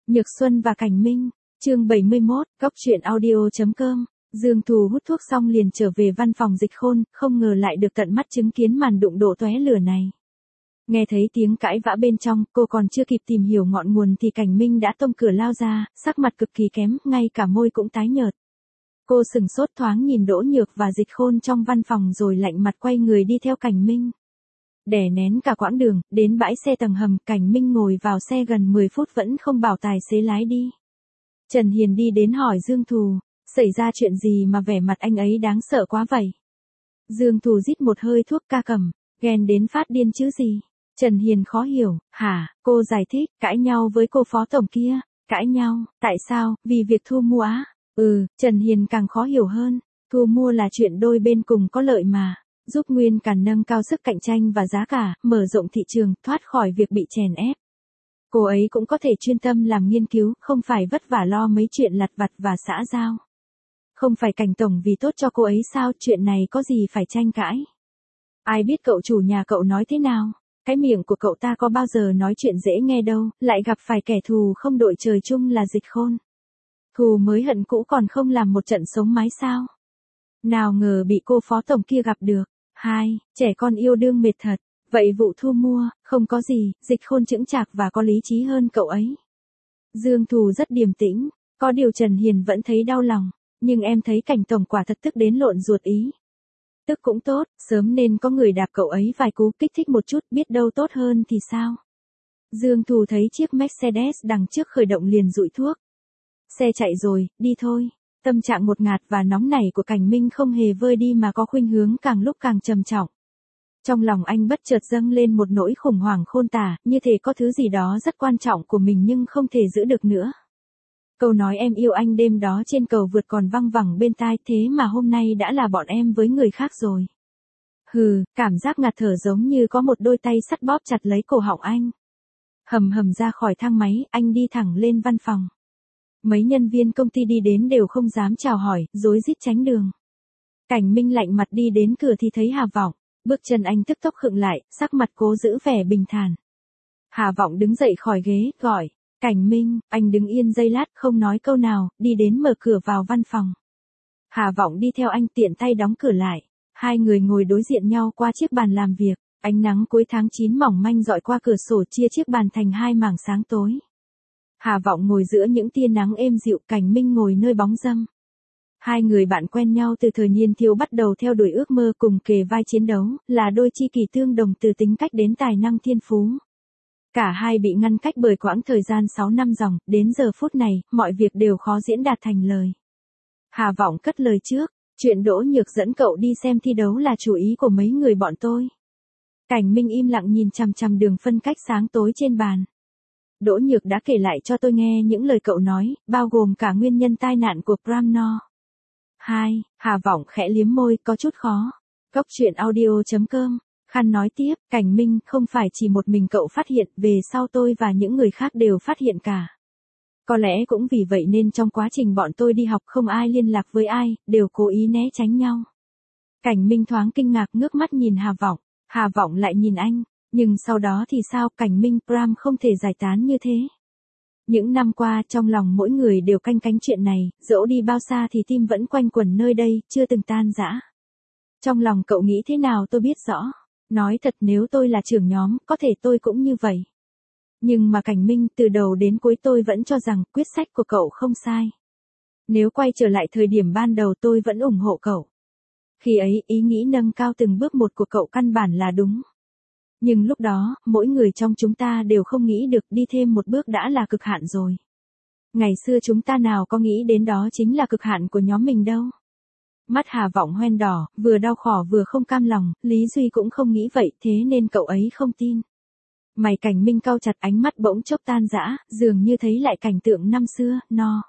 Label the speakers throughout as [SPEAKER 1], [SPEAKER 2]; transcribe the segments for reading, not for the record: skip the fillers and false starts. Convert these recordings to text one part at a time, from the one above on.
[SPEAKER 1] Nhược Xuân và Cảnh Minh, chương 71, góc truyện audio.com. Dương Thù hút thuốc xong liền trở về văn phòng Dịch Khôn, không ngờ lại được tận mắt chứng kiến màn đụng độ tóe lửa này. Nghe thấy tiếng cãi vã bên trong, cô còn chưa kịp tìm hiểu ngọn nguồn thì Cảnh Minh đã tông cửa lao ra, sắc mặt cực kỳ kém, ngay cả môi cũng tái nhợt. Cô sửng sốt thoáng nhìn Đỗ Nhược và Dịch Khôn trong văn phòng rồi lạnh mặt quay người đi theo Cảnh Minh. Đè nén cả quãng đường, đến bãi xe tầng hầm, Cảnh Minh ngồi vào xe gần 10 phút vẫn không bảo tài xế lái đi. Trần Hiền đi đến hỏi Dương Thù, xảy ra chuyện gì mà vẻ mặt anh ấy đáng sợ quá vậy? Dương Thù rít một hơi thuốc ca cầm, ghen đến phát điên chứ gì? Trần Hiền khó hiểu, hả? Cô giải thích, cãi nhau với cô phó tổng kia. Cãi nhau, tại sao? Vì việc thu mua á? Trần Hiền càng khó hiểu hơn, thu mua là chuyện đôi bên cùng có lợi mà. Giúp Nguyên Càn nâng cao sức cạnh tranh và giá cả, mở rộng thị trường, thoát khỏi việc bị chèn ép. Cô ấy cũng có thể chuyên tâm làm nghiên cứu, không phải vất vả lo mấy chuyện lặt vặt và xã giao. Không phải Cảnh tổng vì tốt cho cô ấy sao, chuyện này có gì phải tranh cãi. Ai biết cậu chủ nhà cậu nói thế nào, cái miệng của cậu ta có bao giờ nói chuyện dễ nghe đâu, lại gặp phải kẻ thù không đội trời chung là Dịch Khôn. Thù mới hận cũ còn không làm một trận sống mái sao. Nào ngờ bị cô phó tổng kia gặp được. Trẻ con yêu đương mệt thật. Vậy vụ thu mua, không có gì, Dịch Khôn chững chạc và có lý trí hơn cậu ấy. Dương Thù rất điềm tĩnh, có điều Trần Hiền vẫn thấy đau lòng, nhưng em thấy Cảnh tổng quả thật tức đến lộn ruột ý. Tức cũng tốt, sớm nên có người đạp cậu ấy vài cú kích thích một chút, biết đâu tốt hơn thì sao. Dương Thù thấy chiếc Mercedes đằng trước khởi động liền dụi thuốc. Xe chạy rồi, đi thôi. Tâm trạng ngột ngạt và nóng nảy của Cảnh Minh không hề vơi đi mà có khuynh hướng càng lúc càng trầm trọng. Trong lòng anh bất chợt dâng lên một nỗi khủng hoảng khôn tả, như thể có thứ gì đó rất quan trọng của mình nhưng không thể giữ được nữa. Câu nói em yêu anh đêm đó trên cầu vượt còn văng vẳng bên tai, thế mà hôm nay đã là bọn em với người khác rồi. Cảm giác ngạt thở giống như có một đôi tay sắt bóp chặt lấy cổ họng anh. Hầm hầm ra khỏi thang máy, anh đi thẳng lên văn phòng. Mấy nhân viên công ty đi đến đều không dám chào hỏi, rối rít tránh đường. Cảnh Minh lạnh mặt đi đến cửa thì thấy Hà Vọng, bước chân anh tức tốc khựng lại, sắc mặt cố giữ vẻ bình thản. Hà Vọng đứng dậy khỏi ghế, gọi, Cảnh Minh, anh đứng yên giây lát không nói câu nào, đi đến mở cửa vào văn phòng. Hà Vọng đi theo anh tiện tay đóng cửa lại, hai người ngồi đối diện nhau qua chiếc bàn làm việc, ánh nắng cuối tháng 9 mỏng manh dọi qua cửa sổ chia chiếc bàn thành hai mảng sáng tối. Hà Vọng ngồi giữa những tia nắng êm dịu, Cảnh Minh ngồi nơi bóng râm. Hai người bạn quen nhau từ thời niên thiếu bắt đầu theo đuổi ước mơ cùng kề vai chiến đấu, là đôi tri kỷ tương đồng từ tính cách đến tài năng thiên phú. Cả hai bị ngăn cách bởi quãng thời gian 6 năm dòng, đến giờ phút này, mọi việc đều khó diễn đạt thành lời. Hà Vọng cất lời trước, chuyện Đỗ Nhược dẫn cậu đi xem thi đấu là chủ ý của mấy người bọn tôi. Cảnh Minh im lặng nhìn chằm chằm đường phân cách sáng tối trên bàn. Đỗ Nhược đã kể lại cho tôi nghe những lời cậu nói, bao gồm cả nguyên nhân tai nạn của Pramno. Hà Vọng khẽ liếm môi, có chút khó. Góc truyện audio.com. Khăn nói tiếp, Cảnh Minh, không phải chỉ một mình cậu phát hiện, về sau tôi và những người khác đều phát hiện cả. Có lẽ cũng vì vậy nên trong quá trình bọn tôi đi học không ai liên lạc với ai, đều cố ý né tránh nhau. Cảnh Minh thoáng kinh ngạc ngước mắt nhìn Hà Vọng, Hà Vọng lại nhìn anh, nhưng sau đó thì sao? Cảnh Minh, Pram không thể giải tán như thế. Những năm qua trong lòng mỗi người đều canh cánh chuyện này, dẫu đi bao xa thì tim vẫn quanh quẩn nơi đây, chưa từng tan rã. Trong lòng cậu nghĩ thế nào tôi biết rõ. Nói thật nếu tôi là trưởng nhóm, có thể tôi cũng như vậy. Nhưng mà Cảnh Minh, từ đầu đến cuối tôi vẫn cho rằng quyết sách của cậu không sai. Nếu quay trở lại thời điểm ban đầu tôi vẫn ủng hộ cậu. Khi ấy, ý nghĩ nâng cao từng bước một của cậu căn bản là đúng. Nhưng lúc đó, mỗi người trong chúng ta đều không nghĩ được đi thêm một bước đã là cực hạn rồi. Ngày xưa chúng ta nào có nghĩ đến đó chính là cực hạn của nhóm mình đâu. Mắt Hà Vọng hoen đỏ, vừa đau khổ vừa không cam lòng, Lý Duy cũng không nghĩ vậy, thế nên cậu ấy không tin. Mày Cảnh Minh cau chặt, ánh mắt bỗng chốc tan rã, dường như thấy lại cảnh tượng năm xưa,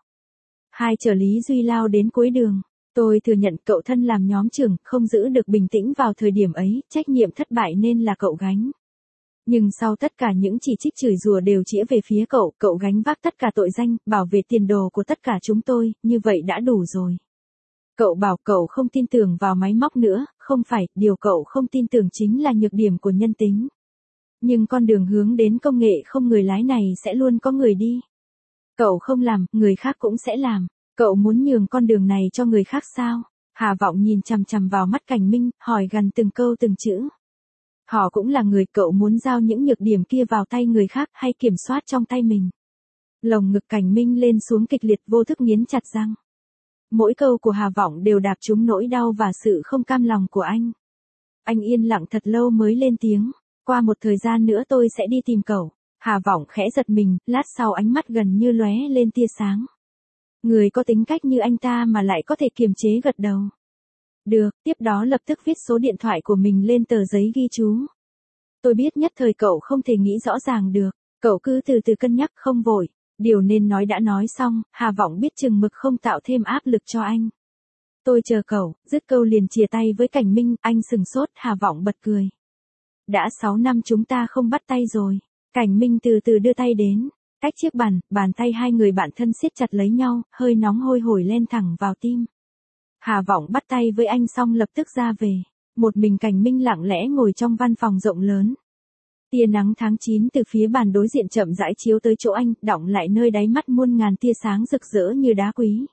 [SPEAKER 1] chở Lý Duy lao đến cuối đường. Tôi thừa nhận cậu thân làm nhóm trưởng, không giữ được bình tĩnh vào thời điểm ấy, trách nhiệm thất bại nên là cậu gánh. Nhưng sau tất cả những chỉ trích chửi rủa đều chĩa về phía cậu, cậu gánh vác tất cả tội danh, bảo vệ tiền đồ của tất cả chúng tôi, như vậy đã đủ rồi. Cậu bảo cậu không tin tưởng vào máy móc nữa, không phải, điều cậu không tin tưởng chính là nhược điểm của nhân tính. Nhưng con đường hướng đến công nghệ không người lái này sẽ luôn có người đi. Cậu không làm, người khác cũng sẽ làm. Cậu muốn nhường con đường này cho người khác sao? Hà Vọng nhìn chằm chằm vào mắt Cảnh Minh, hỏi gần từng câu từng chữ. Họ cũng là người, cậu muốn giao những nhược điểm kia vào tay người khác hay kiểm soát trong tay mình? Lồng ngực Cảnh Minh lên xuống kịch liệt, vô thức nghiến chặt răng. Mỗi câu của Hà Vọng đều đạp trúng nỗi đau và sự không cam lòng của anh. Anh yên lặng thật lâu mới lên tiếng. Qua một thời gian nữa tôi sẽ đi tìm cậu. Hà Vọng khẽ giật mình, lát sau ánh mắt gần như lóe lên tia sáng. Người có tính cách như anh ta mà lại có thể kiềm chế gật đầu. Được, tiếp đó lập tức viết số điện thoại của mình lên tờ giấy ghi chú. Tôi biết nhất thời cậu không thể nghĩ rõ ràng được. Cậu cứ từ từ cân nhắc, không vội. Điều nên nói đã nói xong, Hà Vọng biết chừng mực không tạo thêm áp lực cho anh. Tôi chờ cậu, dứt câu liền chia tay với Cảnh Minh, anh sừng sốt, Hà Vọng bật cười. Đã 6 năm chúng ta không bắt tay rồi. Cảnh Minh từ từ đưa tay đến. Cách chiếc bàn tay hai người bạn thân siết chặt lấy nhau, hơi nóng hôi hổi lên thẳng vào tim. Hà Vọng bắt tay với anh xong lập tức ra về. Một mình Cảnh Minh lặng lẽ ngồi trong văn phòng rộng lớn. Tia nắng tháng 9 từ phía bàn đối diện chậm rãi chiếu tới chỗ anh, đọng lại nơi đáy mắt muôn ngàn tia sáng rực rỡ như đá quý.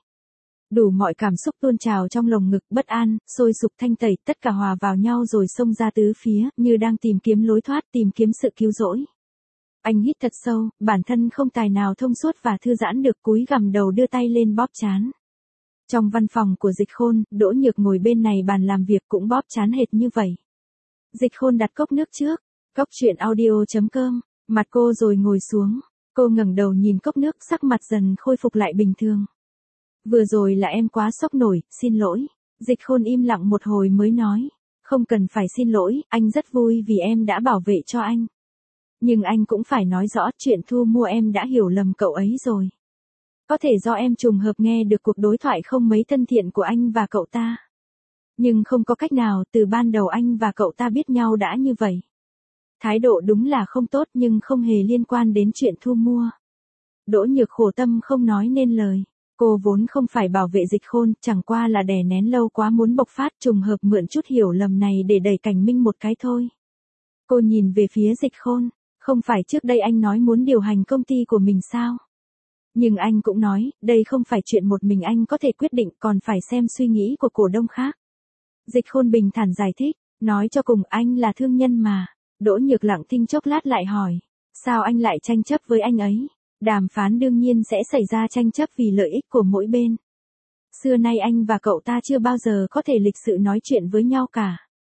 [SPEAKER 1] Đủ mọi cảm xúc tuôn trào trong lồng ngực, bất an, sôi sục, thanh tẩy, tất cả hòa vào nhau rồi xông ra tứ phía, như đang tìm kiếm lối thoát, tìm kiếm sự cứu rỗi. Anh hít thật sâu, bản thân không tài nào thông suốt và thư giãn được, cúi gằm đầu đưa tay lên bóp trán. Trong văn phòng của Dịch Khôn, Đỗ Nhược ngồi bên này bàn làm việc cũng bóp trán hệt như vậy. Dịch Khôn đặt cốc nước trước. Cốc truyện audio.com, mặt cô rồi ngồi xuống. Cô ngẩng đầu nhìn cốc nước, sắc mặt dần khôi phục lại bình thường. Vừa rồi là em quá sốc nổi, xin lỗi. Dịch Khôn im lặng một hồi mới nói. Không cần phải xin lỗi, anh rất vui vì em đã bảo vệ cho anh. Nhưng anh cũng phải nói rõ chuyện thu mua em đã hiểu lầm cậu ấy rồi. Có thể do em trùng hợp nghe được cuộc đối thoại không mấy thân thiện của anh và cậu ta. Nhưng không có cách nào, từ ban đầu anh và cậu ta biết nhau đã như vậy. Thái độ đúng là không tốt nhưng không hề liên quan đến chuyện thu mua. Đỗ Nhược khổ tâm không nói nên lời. Cô vốn không phải bảo vệ Dịch Khôn, chẳng qua là đè nén lâu quá muốn bộc phát, trùng hợp mượn chút hiểu lầm này để đẩy Cảnh Minh một cái thôi. Cô nhìn về phía Dịch Khôn, không phải trước đây anh nói muốn điều hành công ty của mình sao? Nhưng anh cũng nói, đây không phải chuyện một mình anh có thể quyết định, còn phải xem suy nghĩ của cổ đông khác. Dịch Khôn bình thản giải thích, nói cho cùng anh là thương nhân mà. Đỗ Nhược lặng thinh chốc lát lại hỏi, sao anh lại tranh chấp với anh ấy? Đàm phán đương nhiên sẽ xảy ra tranh chấp vì lợi ích của mỗi bên. Xưa nay anh và cậu ta chưa bao giờ có thể lịch sự nói chuyện với nhau cả.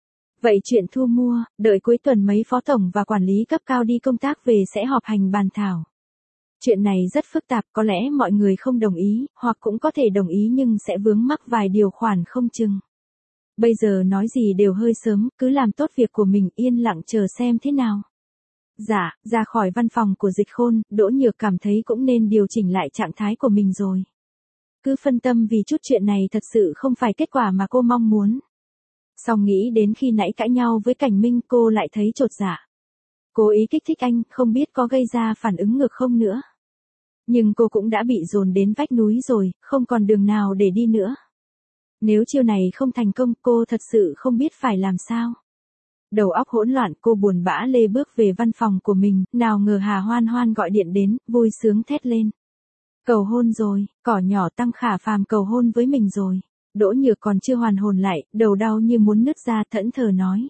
[SPEAKER 1] Vậy chuyện thu mua, đợi cuối tuần mấy phó tổng và quản lý cấp cao đi công tác về sẽ họp hành bàn thảo. Chuyện này rất phức tạp, có lẽ mọi người không đồng ý, hoặc cũng có thể đồng ý nhưng sẽ vướng mắc vài điều khoản không chừng. Bây giờ nói gì đều hơi sớm, cứ làm tốt việc của mình, yên lặng chờ xem thế nào. Dạ, ra khỏi văn phòng của Dịch Khôn, Đỗ Nhược cảm thấy cũng nên điều chỉnh lại trạng thái của mình rồi. Cứ phân tâm vì chút chuyện này thật sự không phải kết quả mà cô mong muốn. Xong nghĩ đến khi nãy cãi nhau với Cảnh Minh, cô lại thấy chột dạ. Cố ý kích thích anh, không biết có gây ra phản ứng ngược không nữa. Nhưng cô cũng đã bị dồn đến vách núi rồi, không còn đường nào để đi nữa. Nếu chiêu này không thành công, cô thật sự không biết phải làm sao. Đầu óc hỗn loạn, cô buồn bã lê bước về văn phòng của mình, nào ngờ Hà Hoan Hoan gọi điện đến, vui sướng thét lên. Cầu hôn rồi, cỏ nhỏ Tăng Khả Phàm cầu hôn với mình rồi. Đỗ Nhược còn chưa hoàn hồn lại, đầu đau như muốn nứt ra, thẫn thờ nói.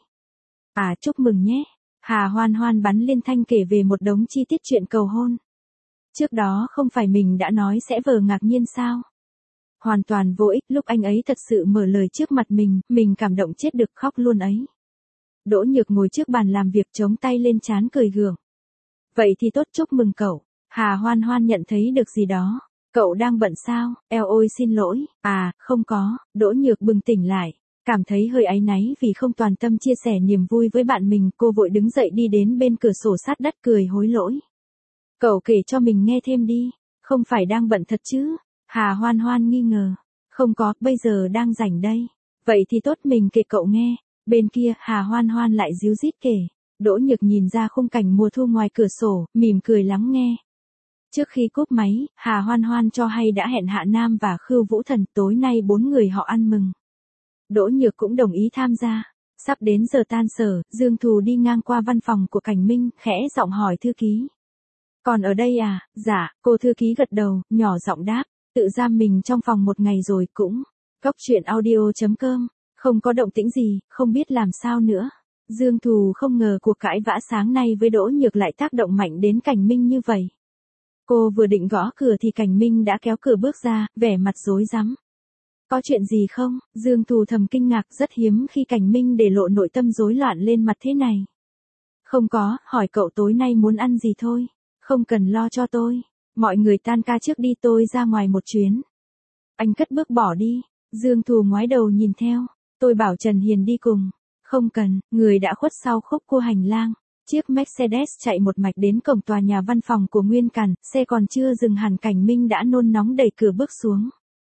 [SPEAKER 1] À, chúc mừng nhé. Hà Hoan Hoan bắn liên thanh kể về một đống chi tiết chuyện cầu hôn. Trước đó không phải mình đã nói sẽ vờ ngạc nhiên sao? Hoàn toàn vô ích, lúc anh ấy thật sự mở lời trước mặt mình cảm động chết được, khóc luôn ấy. Đỗ Nhược ngồi trước bàn làm việc chống tay lên trán cười gượng. Vậy thì tốt, chúc mừng cậu. Hà Hoan Hoan nhận thấy được gì đó. Cậu đang bận sao? Eo ôi xin lỗi. À, không có. Đỗ Nhược bừng tỉnh lại. Cảm thấy hơi áy náy vì không toàn tâm chia sẻ niềm vui với bạn mình, cô vội đứng dậy đi đến bên cửa sổ sát đất cười hối lỗi. Cậu kể cho mình nghe thêm đi. Không phải đang bận thật chứ? Hà Hoan Hoan nghi ngờ. Không có, bây giờ đang rảnh đây. Vậy thì tốt, mình kể cậu nghe. Bên kia, Hà Hoan Hoan lại díu dít kể. Đỗ Nhược nhìn ra khung cảnh mùa thu ngoài cửa sổ, mỉm cười lắng nghe. Trước khi cúp máy, Hà Hoan Hoan cho hay đã hẹn Hạ Nam và Khưu Vũ Thần, tối nay 4 người họ ăn mừng. Đỗ Nhược cũng đồng ý tham gia. Sắp đến giờ tan sở, Dương Thù đi ngang qua văn phòng của Cảnh Minh, khẽ giọng hỏi thư ký. Còn ở đây à, dạ, cô thư ký gật đầu, nhỏ giọng đáp, tự giam mình trong phòng một ngày rồi cũng. Cốc truyện audio.com, không có động tĩnh gì, không biết làm sao nữa. Dương Thù không ngờ cuộc cãi vã sáng nay với Đỗ Nhược lại tác động mạnh đến Cảnh Minh như vậy. Cô vừa định gõ cửa thì Cảnh Minh đã kéo cửa bước ra, vẻ mặt rối rắm. Có chuyện gì không? Dương Thù thầm kinh ngạc, rất hiếm khi Cảnh Minh để lộ nội tâm rối loạn lên mặt thế này. Không có, hỏi cậu tối nay muốn ăn gì thôi. Không cần lo cho tôi. Mọi người tan ca trước đi, tôi ra ngoài một chuyến. Anh cất bước bỏ đi. Dương Thù ngoái đầu nhìn theo. Tôi bảo Trần Hiền đi cùng. Không cần, người đã khuất sau khúc cua hành lang. Chiếc Mercedes chạy một mạch đến cổng tòa nhà văn phòng của Nguyên Càn, xe còn chưa dừng hẳn Cảnh Minh đã nôn nóng đẩy cửa bước xuống.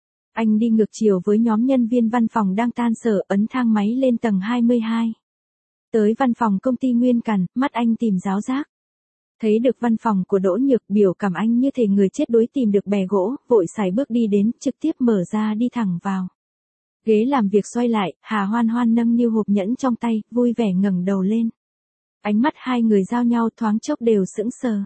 [SPEAKER 1] Anh đi ngược chiều với nhóm nhân viên văn phòng đang tan sở, ấn thang máy lên tầng 22. Tới văn phòng công ty Nguyên Càn, mắt anh tìm giáo giác. Thấy được văn phòng của Đỗ Nhược, biểu cảm anh như thể người chết đuối tìm được bè gỗ, vội sải bước đi đến, trực tiếp mở ra đi thẳng vào. Ghế làm việc xoay lại, Hà Hoan Hoan nâng niu hộp nhẫn trong tay, vui vẻ ngẩng đầu lên. Ánh mắt hai người giao nhau thoáng chốc đều sững sờ.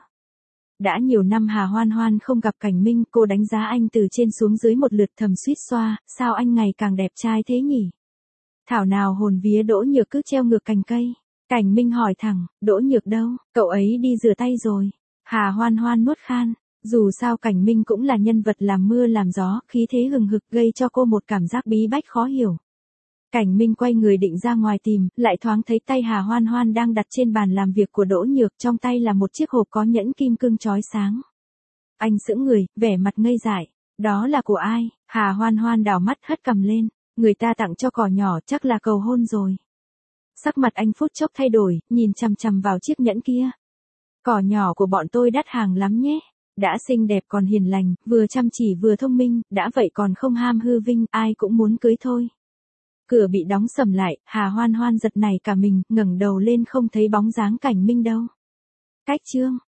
[SPEAKER 1] Đã nhiều năm Hà Hoan Hoan không gặp Cảnh Minh, cô đánh giá anh từ trên xuống dưới một lượt thầm suýt xoa, sao anh ngày càng đẹp trai thế nhỉ? Thảo nào hồn vía Đỗ Nhược cứ treo ngược cành cây. Cảnh Minh hỏi thẳng, Đỗ Nhược đâu, cậu ấy đi rửa tay rồi. Hà Hoan Hoan nuốt khan, dù sao Cảnh Minh cũng là nhân vật làm mưa làm gió, khí thế hừng hực gây cho cô một cảm giác bí bách khó hiểu. Cảnh Minh quay người định ra ngoài tìm, lại thoáng thấy tay Hà Hoan Hoan đang đặt trên bàn làm việc của Đỗ Nhược, trong tay là một chiếc hộp có nhẫn kim cương chói sáng. Anh sững người, vẻ mặt ngây dại, đó là của ai? Hà Hoan Hoan đảo mắt hất cằm lên, người ta tặng cho cỏ nhỏ, chắc là cầu hôn rồi. Sắc mặt anh phút chốc thay đổi, nhìn chằm chằm vào chiếc nhẫn kia. Cỏ nhỏ của bọn tôi đắt hàng lắm nhé. Đã xinh đẹp còn hiền lành, vừa chăm chỉ vừa thông minh, đã vậy còn không ham hư vinh, ai cũng muốn cưới thôi. Cửa bị đóng sầm lại, Hà Hoan Hoan giật nảy cả mình, ngẩng đầu lên không thấy bóng dáng Cảnh Minh đâu. Cách chương